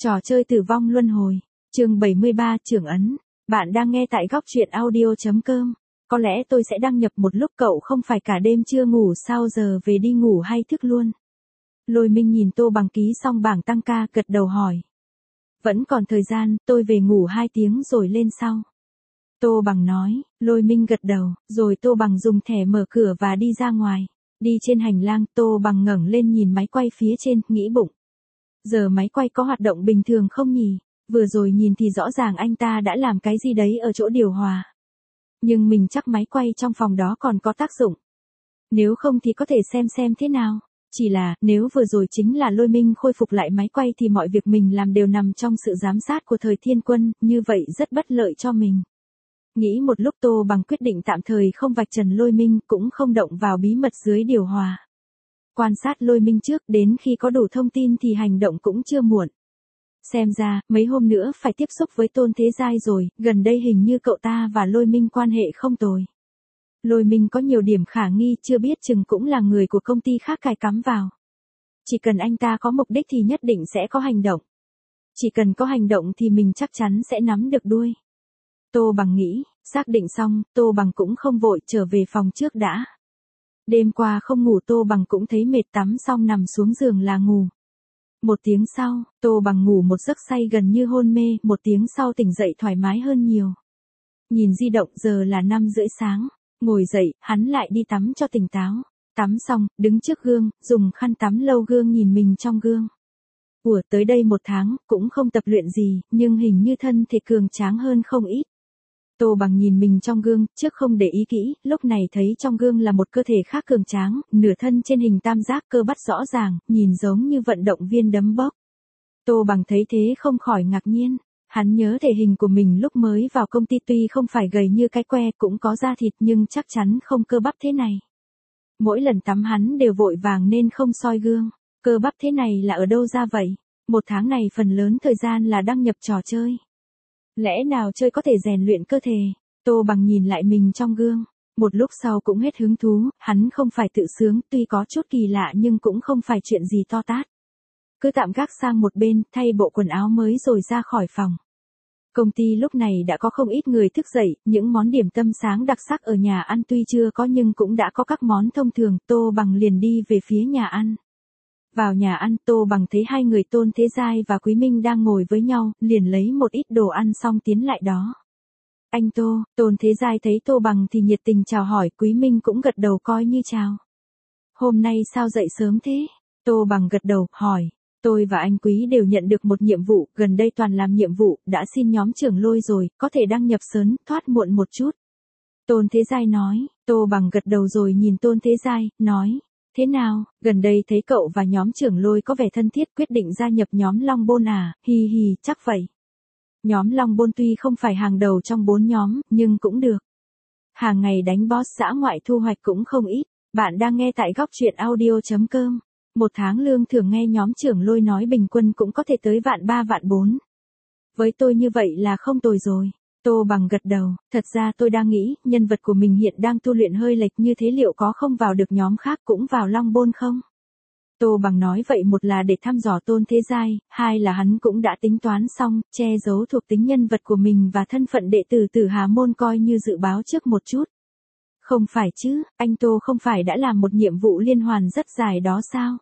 Trò chơi tử vong luân hồi. Chương 73 trưởng ấn. Bạn đang nghe tại góc truyện audio.com. Có lẽ tôi sẽ đăng nhập một lúc cậu không phải cả đêm chưa ngủ sao giờ về đi ngủ hay thức luôn. Lôi Minh nhìn Tô Bằng ký xong bảng tăng ca gật đầu hỏi. Vẫn còn thời gian, tôi về ngủ 2 tiếng rồi lên sau. Tô Bằng nói, Lôi Minh gật đầu, rồi Tô Bằng dùng thẻ mở cửa và đi ra ngoài. Đi trên hành lang, Tô Bằng ngẩng lên nhìn máy quay phía trên, nghĩ bụng. Giờ máy quay có hoạt động bình thường không nhỉ? Vừa rồi nhìn thì rõ ràng anh ta đã làm cái gì đấy ở chỗ điều hòa. Nhưng mình chắc máy quay trong phòng đó còn có tác dụng. Nếu không thì có thể xem thế nào. Chỉ là, nếu vừa rồi chính là Lôi Minh khôi phục lại máy quay thì mọi việc mình làm đều nằm trong sự giám sát của Thời Thiên Quân, như vậy rất bất lợi cho mình. Nghĩ một lúc Tô Bằng quyết định tạm thời không vạch trần Lôi Minh cũng không động vào bí mật dưới điều hòa. Quan sát Lôi Minh trước đến khi có đủ thông tin thì hành động cũng chưa muộn. Xem ra, mấy hôm nữa phải tiếp xúc với Tôn Thế Giai rồi, gần đây hình như cậu ta và Lôi Minh quan hệ không tồi. Lôi Minh có nhiều điểm khả nghi chưa biết chừng cũng là người của công ty khác cài cắm vào. Chỉ cần anh ta có mục đích thì nhất định sẽ có hành động. Chỉ cần có hành động thì mình chắc chắn sẽ nắm được đuôi. Tô Bằng nghĩ, xác định xong, Tô Bằng cũng không vội trở về phòng trước đã. Đêm qua không ngủ Tô Bằng cũng thấy mệt tắm xong nằm xuống giường là ngủ. 1 tiếng sau, Tô Bằng ngủ một giấc say gần như hôn mê, 1 tiếng sau tỉnh dậy thoải mái hơn nhiều. Nhìn di động giờ là 5:30 sáng, ngồi dậy, hắn lại đi tắm cho tỉnh táo. Tắm xong, đứng trước gương, dùng khăn tắm lâu gương nhìn mình trong gương. Ủa tới đây 1 tháng, cũng không tập luyện gì, nhưng hình như thân thể cường tráng hơn không ít. Tô Bằng nhìn mình trong gương, trước không để ý kỹ, lúc này thấy trong gương là một cơ thể khác cường tráng, nửa thân trên hình tam giác cơ bắp rõ ràng, nhìn giống như vận động viên đấm bốc. Tô Bằng thấy thế không khỏi ngạc nhiên, hắn nhớ thể hình của mình lúc mới vào công ty tuy không phải gầy như cái que cũng có da thịt nhưng chắc chắn không cơ bắp thế này. Mỗi lần tắm hắn đều vội vàng nên không soi gương, cơ bắp thế này là ở đâu ra vậy? 1 tháng này phần lớn thời gian là đăng nhập trò chơi. Lẽ nào chơi có thể rèn luyện cơ thể? Tô Bằng nhìn lại mình trong gương. Một lúc sau cũng hết hứng thú, hắn không phải tự sướng, tuy có chút kỳ lạ nhưng cũng không phải chuyện gì to tát. Cứ tạm gác sang một bên, thay bộ quần áo mới rồi ra khỏi phòng. Công ty lúc này đã có không ít người thức dậy, những món điểm tâm sáng đặc sắc ở nhà ăn tuy chưa có nhưng cũng đã có các món thông thường, Tô Bằng liền đi về phía nhà ăn. Vào nhà ăn, Tô Bằng thấy 2 người Tôn Thế Giai và Quý Minh đang ngồi với nhau, liền lấy một ít đồ ăn xong tiến lại đó. Anh Tô, Tôn Thế Giai thấy Tô Bằng thì nhiệt tình chào hỏi, Quý Minh cũng gật đầu coi như chào. Hôm nay sao dậy sớm thế? Tô Bằng gật đầu, hỏi. Tôi và anh Quý đều nhận được một nhiệm vụ, gần đây toàn làm nhiệm vụ, đã xin nhóm trưởng Lôi rồi, có thể đăng nhập sớm, thoát muộn một chút. Tôn Thế Giai nói, Tô Bằng gật đầu rồi nhìn Tôn Thế Giai, nói. Thế nào, gần đây thấy cậu và nhóm trưởng Lôi có vẻ thân thiết quyết định gia nhập nhóm Long Bôn à, hi hi, chắc vậy. Nhóm Long Bôn tuy không phải hàng đầu trong 4 nhóm, nhưng cũng được. Hàng ngày đánh boss dã ngoại thu hoạch cũng không ít. Bạn đang nghe tại góc truyện audio.com. 1 tháng lương thưởng nghe nhóm trưởng Lôi nói bình quân cũng có thể tới 1.300.000 1.400.000. Với tôi như vậy là không tồi rồi. Tô Bằng gật đầu, thật ra tôi đang nghĩ, nhân vật của mình hiện đang tu luyện hơi lệch như thế liệu có không vào được nhóm khác cũng vào Long Bôn không? Tô Bằng nói vậy một là để thăm dò Tôn Thế Giai, 2 là hắn cũng đã tính toán xong, che giấu thuộc tính nhân vật của mình và thân phận đệ tử Tử Hà Môn coi như dự báo trước một chút. Không phải chứ, anh Tô không phải đã làm một nhiệm vụ liên hoàn rất dài đó sao?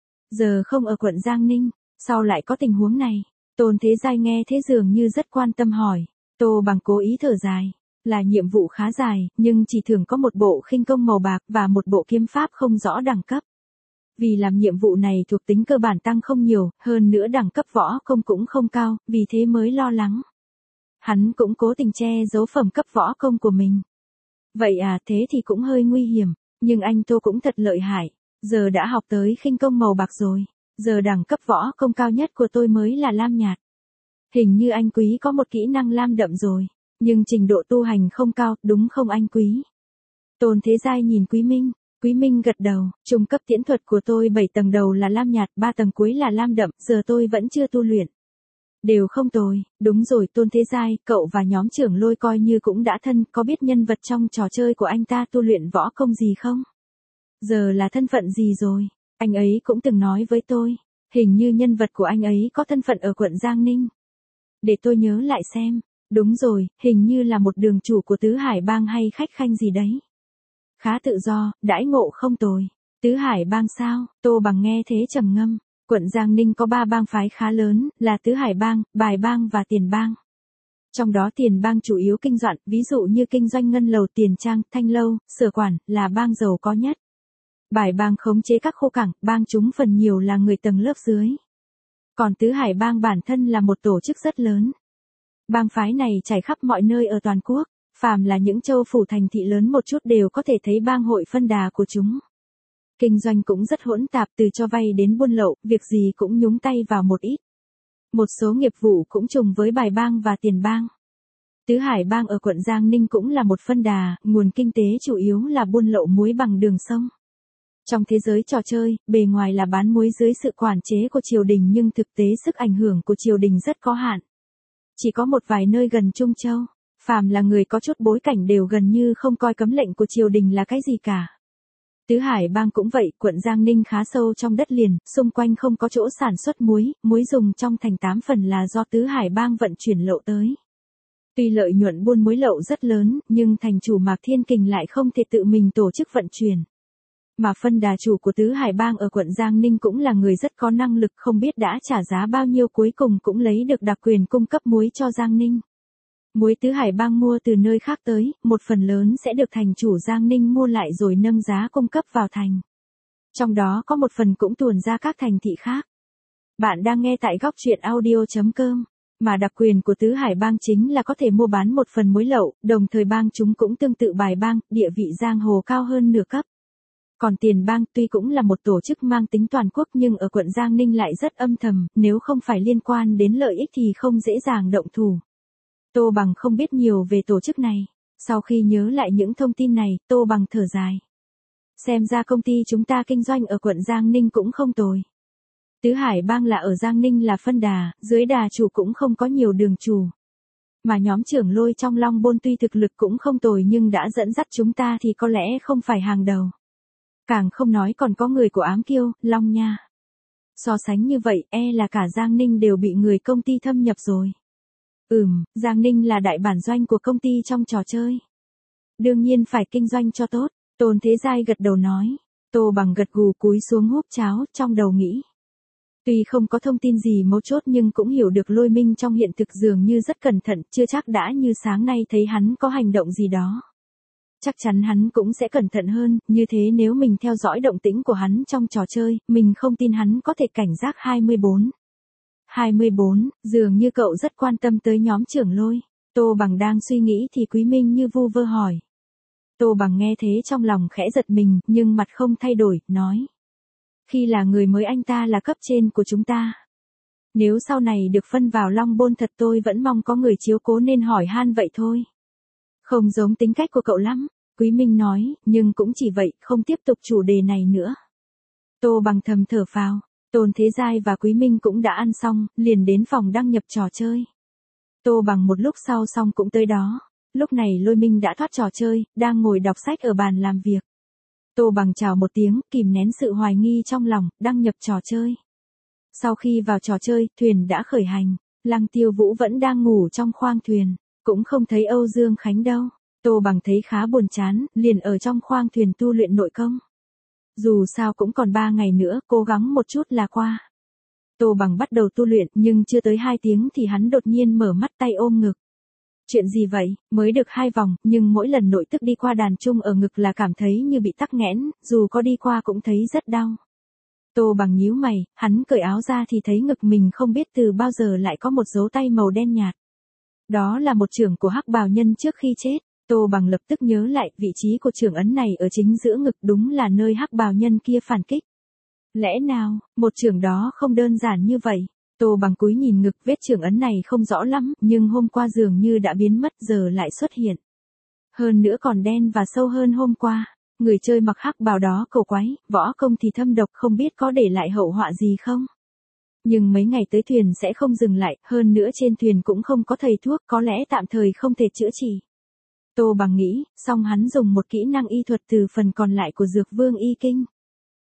Giờ không ở quận Giang Ninh, sao lại có tình huống này? Tôn Thế Giai nghe thế dường như rất quan tâm hỏi. Tô Bằng cố ý thở dài, là nhiệm vụ khá dài, nhưng chỉ thưởng có một bộ khinh công màu bạc và một bộ kiếm pháp không rõ đẳng cấp. Vì làm nhiệm vụ này thuộc tính cơ bản tăng không nhiều, hơn nữa đẳng cấp võ công cũng không cao, vì thế mới lo lắng. Hắn cũng cố tình che giấu phẩm cấp võ công của mình. Vậy à, thế thì cũng hơi nguy hiểm, nhưng anh Tô cũng thật lợi hại, giờ đã học tới khinh công màu bạc rồi, giờ đẳng cấp võ công cao nhất của tôi mới là lam nhạt. Hình như anh Quý có một kỹ năng lam đậm rồi, nhưng trình độ tu hành không cao, đúng không anh Quý? Tôn Thế Giai nhìn Quý Minh gật đầu, trung cấp tiễn thuật của tôi 7 tầng đầu là lam nhạt, 3 tầng cuối là lam đậm, giờ tôi vẫn chưa tu luyện. Đều không tồi, đúng rồi Tôn Thế Giai, cậu và nhóm trưởng Lôi coi như cũng đã thân, có biết nhân vật trong trò chơi của anh ta tu luyện võ công gì không? Giờ là thân phận gì rồi? Anh ấy cũng từng nói với tôi. Hình như nhân vật của anh ấy có thân phận ở quận Giang Ninh. Để tôi nhớ lại xem. Đúng rồi, hình như là một đường chủ của Tứ Hải Bang hay khách khanh gì đấy. Khá tự do, đãi ngộ không tồi. Tứ Hải Bang sao? Tô Bằng nghe thế trầm ngâm. Quận Giang Ninh có 3 bang phái khá lớn, là Tứ Hải Bang, Bài Bang và Tiền Bang. Trong đó Tiền Bang chủ yếu kinh doanh, ví dụ như kinh doanh ngân lầu, tiền trang, thanh lâu, sở quản, là bang giàu có nhất. Bài Bang khống chế các khu cảng, bang chúng phần nhiều là người tầng lớp dưới. Còn Tứ Hải Bang bản thân là một tổ chức rất lớn. Bang phái này trải khắp mọi nơi ở toàn quốc, phàm là những châu phủ thành thị lớn một chút đều có thể thấy bang hội phân đà của chúng. Kinh doanh cũng rất hỗn tạp, từ cho vay đến buôn lậu, việc gì cũng nhúng tay vào một ít. Một số nghiệp vụ cũng trùng với Bài Bang và Tiền Bang. Tứ Hải Bang ở quận Giang Ninh cũng là một phân đà, nguồn kinh tế chủ yếu là buôn lậu muối bằng đường sông. Trong thế giới trò chơi, bề ngoài là bán muối dưới sự quản chế của triều đình nhưng thực tế sức ảnh hưởng của triều đình rất có hạn. Chỉ có một vài nơi gần Trung Châu, phàm là người có chút bối cảnh đều gần như không coi cấm lệnh của triều đình là cái gì cả. Tứ Hải Bang cũng vậy, quận Giang Ninh khá sâu trong đất liền, xung quanh không có chỗ sản xuất muối, muối dùng trong thành 8 phần là do Tứ Hải Bang vận chuyển lậu tới. Tuy lợi nhuận buôn muối lậu rất lớn, nhưng thành chủ Mạc Thiên Kình lại không thể tự mình tổ chức vận chuyển. Mà phân đà chủ của Tứ Hải Bang ở quận Giang Ninh cũng là người rất có năng lực, không biết đã trả giá bao nhiêu cuối cùng cũng lấy được đặc quyền cung cấp muối cho Giang Ninh. Muối Tứ Hải Bang mua từ nơi khác tới, một phần lớn sẽ được thành chủ Giang Ninh mua lại rồi nâng giá cung cấp vào thành. Trong đó có một phần cũng tuồn ra các thành thị khác. Bạn đang nghe tại góc truyện audio.com. Mà đặc quyền của Tứ Hải Bang chính là có thể mua bán một phần muối lậu, đồng thời bang chúng cũng tương tự Bài Bang, địa vị giang hồ cao hơn nửa cấp. Còn Tiền Bang tuy cũng là một tổ chức mang tính toàn quốc nhưng ở quận Giang Ninh lại rất âm thầm, nếu không phải liên quan đến lợi ích thì không dễ dàng động thủ. Tô Bằng không biết nhiều về tổ chức này. Sau khi nhớ lại những thông tin này, Tô Bằng thở dài. Xem ra công ty chúng ta kinh doanh ở quận Giang Ninh cũng không tồi. Tứ Hải Bang là ở Giang Ninh là phân đà, dưới đà chủ cũng không có nhiều đường chủ. Mà nhóm trưởng Lôi trong Long Bôn tuy thực lực cũng không tồi nhưng đã dẫn dắt chúng ta thì có lẽ không phải hàng đầu. Càng không nói còn có người của Ám Kiêu, Long Nha. So sánh như vậy, là cả Giang Ninh đều bị người công ty thâm nhập rồi. Giang Ninh là đại bản doanh của công ty trong trò chơi. Đương nhiên phải kinh doanh cho tốt, Tôn Thế Giai gật đầu nói. Tô Bằng gật gù cúi xuống húp cháo, trong đầu nghĩ. Tuy không có thông tin gì mấu chốt nhưng cũng hiểu được Lôi Minh trong hiện thực dường như rất cẩn thận, chưa chắc đã như sáng nay thấy hắn có hành động gì đó. Chắc chắn hắn cũng sẽ cẩn thận hơn, như thế nếu mình theo dõi động tĩnh của hắn trong trò chơi, mình không tin hắn có thể cảnh giác 24. 24, dường như cậu rất quan tâm tới nhóm trưởng Lôi. Tô Bằng đang suy nghĩ thì Quý Minh như vu vơ hỏi. Tô Bằng nghe thế trong lòng khẽ giật mình, nhưng mặt không thay đổi, nói. Khi là người mới anh ta là cấp trên của chúng ta. Nếu sau này được phân vào Long Bôn thật tôi vẫn mong có người chiếu cố nên hỏi han vậy thôi. Không giống tính cách của cậu lắm, Quý Minh nói, nhưng cũng chỉ vậy, không tiếp tục chủ đề này nữa. Tô Bằng thầm thở phào, Tôn Thế Giai và Quý Minh cũng đã ăn xong, liền đến phòng đăng nhập trò chơi. Tô Bằng một lúc sau xong cũng tới đó, lúc này Lôi Minh đã thoát trò chơi, đang ngồi đọc sách ở bàn làm việc. Tô Bằng chào một tiếng, kìm nén sự hoài nghi trong lòng, đăng nhập trò chơi. Sau khi vào trò chơi, thuyền đã khởi hành, Lăng Tiêu Vũ vẫn đang ngủ trong khoang thuyền, cũng không thấy Âu Dương Khánh đâu. Tô Bằng thấy khá buồn chán, liền ở trong khoang thuyền tu luyện nội công. Dù sao cũng còn 3 ngày nữa, cố gắng một chút là qua. Tô Bằng bắt đầu tu luyện, nhưng chưa tới 2 tiếng thì hắn đột nhiên mở mắt tay ôm ngực. Chuyện gì vậy, mới được 2 vòng, nhưng mỗi lần nội tức đi qua đàn trung ở ngực là cảm thấy như bị tắc nghẽn, dù có đi qua cũng thấy rất đau. Tô Bằng nhíu mày, hắn cởi áo ra thì thấy ngực mình không biết từ bao giờ lại có một dấu tay màu đen nhạt. Đó là một chưởng của Hắc Bào Nhân trước khi chết. Tô Bằng lập tức nhớ lại, vị trí của chưởng ấn này ở chính giữa ngực, đúng là nơi Hắc Bào Nhân kia phản kích. Lẽ nào, một chưởng đó không đơn giản như vậy? Tô Bằng cúi nhìn ngực, vết chưởng ấn này không rõ lắm, nhưng hôm qua dường như đã biến mất giờ lại xuất hiện. Hơn nữa còn đen và sâu hơn hôm qua. Người chơi mặc hắc bào đó cầu quái, võ công thì thâm độc, không biết có để lại hậu họa gì không? Nhưng mấy ngày tới thuyền sẽ không dừng lại, hơn nữa trên thuyền cũng không có thầy thuốc, có lẽ tạm thời không thể chữa trị. Tô Bằng nghĩ, xong hắn dùng một kỹ năng y thuật từ phần còn lại của Dược Vương Y Kinh.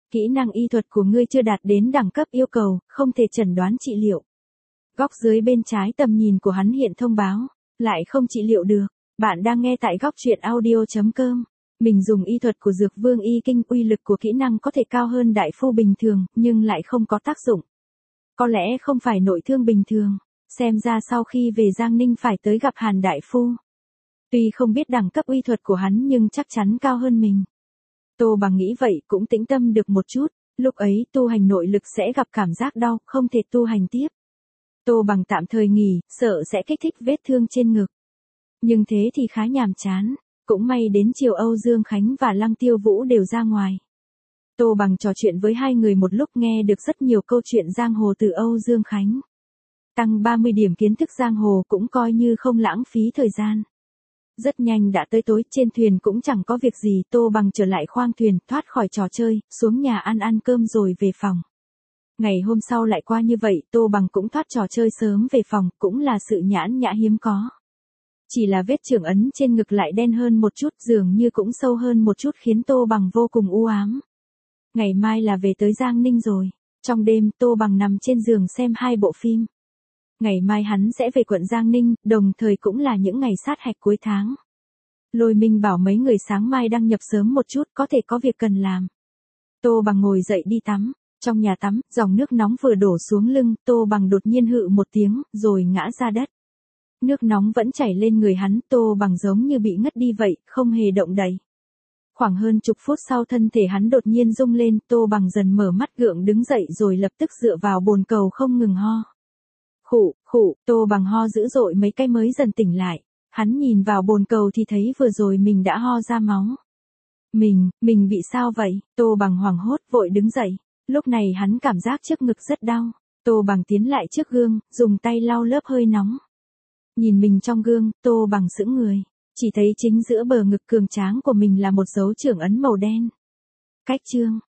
Kỹ năng y thuật của ngươi chưa đạt đến đẳng cấp yêu cầu, không thể chẩn đoán trị liệu. Góc dưới bên trái tầm nhìn của hắn hiện thông báo, lại không trị liệu được. Bạn đang nghe tại góc truyện audio.com. Mình dùng y thuật của Dược Vương Y Kinh, uy lực của kỹ năng có thể cao hơn đại phu bình thường, nhưng lại không có tác dụng. Có lẽ không phải nội thương bình thường, xem ra sau khi về Giang Ninh phải tới gặp Hàn đại phu. Tuy không biết đẳng cấp uy thuật của hắn nhưng chắc chắn cao hơn mình. Tô Bằng nghĩ vậy cũng tĩnh tâm được một chút, lúc ấy tu hành nội lực sẽ gặp cảm giác đau, không thể tu hành tiếp. Tô Bằng tạm thời nghỉ, sợ sẽ kích thích vết thương trên ngực. Nhưng thế thì khá nhàm chán, cũng may đến chiều Âu Dương Khánh và Lăng Tiêu Vũ đều ra ngoài. Tô Bằng trò chuyện với hai người một lúc nghe được rất nhiều câu chuyện giang hồ từ Âu Dương Khánh. Tăng 30 điểm kiến thức giang hồ cũng coi như không lãng phí thời gian. Rất nhanh đã tới tối, trên thuyền cũng chẳng có việc gì, Tô Bằng trở lại khoang thuyền, thoát khỏi trò chơi, xuống nhà ăn cơm rồi về phòng. Ngày hôm sau lại qua như vậy, Tô Bằng cũng thoát trò chơi sớm về phòng, cũng là sự nhãn nhã hiếm có. Chỉ là vết chưởng ấn trên ngực lại đen hơn một chút, dường như cũng sâu hơn một chút khiến Tô Bằng vô cùng u ám. Ngày mai là về tới Giang Ninh rồi. Trong đêm, Tô Bằng nằm trên giường xem 2 bộ phim. Ngày mai hắn sẽ về quận Giang Ninh, đồng thời cũng là những ngày sát hạch cuối tháng. Lôi Minh bảo mấy người sáng mai đăng nhập sớm một chút, có thể có việc cần làm. Tô Bằng ngồi dậy đi tắm. Trong nhà tắm, dòng nước nóng vừa đổ xuống lưng, Tô Bằng đột nhiên hự một tiếng, rồi ngã ra đất. Nước nóng vẫn chảy lên người hắn, Tô Bằng giống như bị ngất đi vậy, không hề động đậy. Khoảng hơn chục phút sau thân thể hắn đột nhiên rung lên, Tô Bằng dần mở mắt gượng đứng dậy rồi lập tức dựa vào bồn cầu không ngừng ho. Khụ, Tô Bằng ho dữ dội mấy cái mới dần tỉnh lại. Hắn nhìn vào bồn cầu thì thấy vừa rồi mình đã ho ra máu. Mình bị sao vậy? Tô Bằng hoảng hốt vội đứng dậy. Lúc này hắn cảm giác trước ngực rất đau. Tô Bằng tiến lại trước gương, dùng tay lau lớp hơi nóng. Nhìn mình trong gương, Tô Bằng sững người. Chỉ thấy chính giữa bờ ngực cường tráng của mình là một dấu chưởng ấn màu đen. Cách chương.